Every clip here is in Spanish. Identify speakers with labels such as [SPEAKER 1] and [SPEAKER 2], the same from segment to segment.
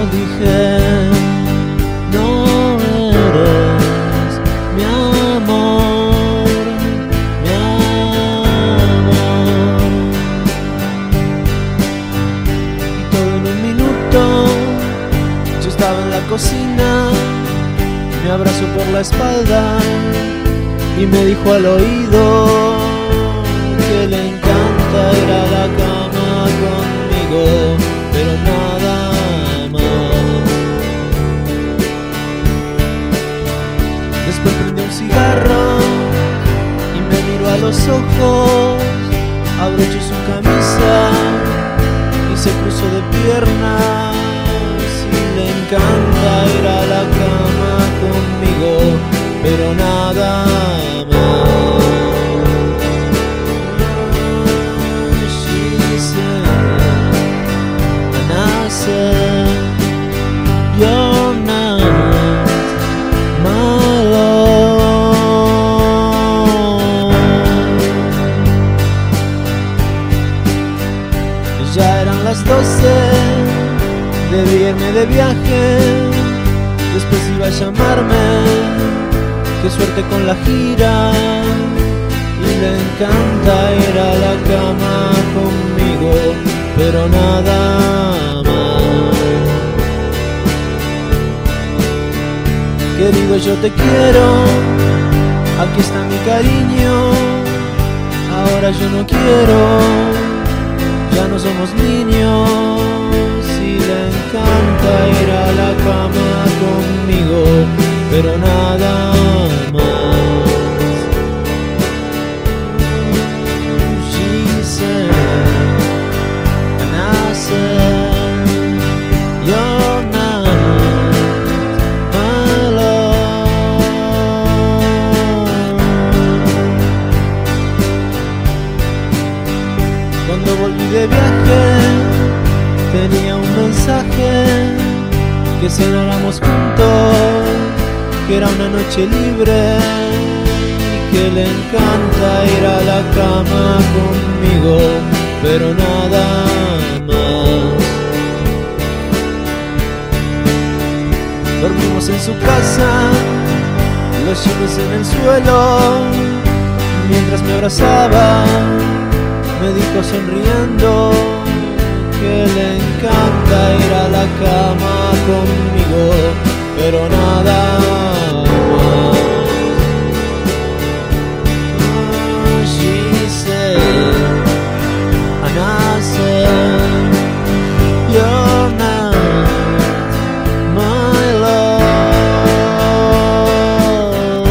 [SPEAKER 1] dije, no eres mi amor, mi amor. Y todo en un minuto, yo estaba en la cocina, me abrazó por la espalda y me dijo al oído que le encanta ir a la cama conmigo, pero nada más. Después prendió un cigarro y me miró a los ojos, abrochó su camisa y se cruzó de piernas. Y le encanta ir a la cama conmigo, pero nada más. She said, and I said, you're not my love. Ya eran las 12, debí irme de viaje, después iba a llamarme, qué suerte con la gira, y le encanta ir a la cama conmigo, pero nada más. Querido, yo te quiero, aquí está mi cariño, ahora yo no quiero, ya no somos niños. Y le encanta ir a la cama conmigo, pero nada más. She said, and I said, you're not my love. Cuando volví de viaje, tenía un mensaje que cenáramos juntos, que era una noche libre y que le encanta ir a la cama conmigo, pero nada más. Dormimos en su casa, los jeans en el suelo, mientras me abrazaba, me dijo sonriendo que le encanta ir a la cama conmigo, pero nada más. She said, and I said, you're not my love.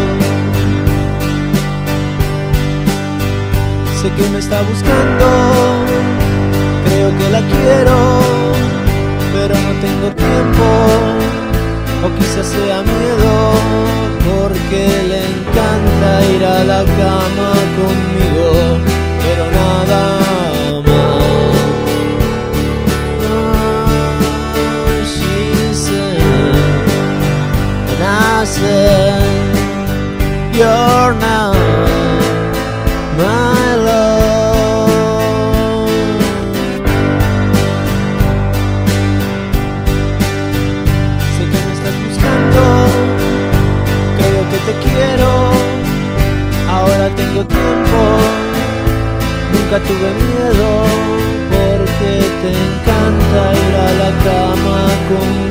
[SPEAKER 1] Sé que me está buscando, creo que la quiero, pero no tengo tiempo, o quizás sea miedo, porque le encanta ir a la cama conmigo, pero nada más. She said, and I said, you're not my love. Sé que me estás buscando, creo que te quiero, ahora tengo tiempo, nunca tuve miedo, porque te encanta ir a la cama conmigo.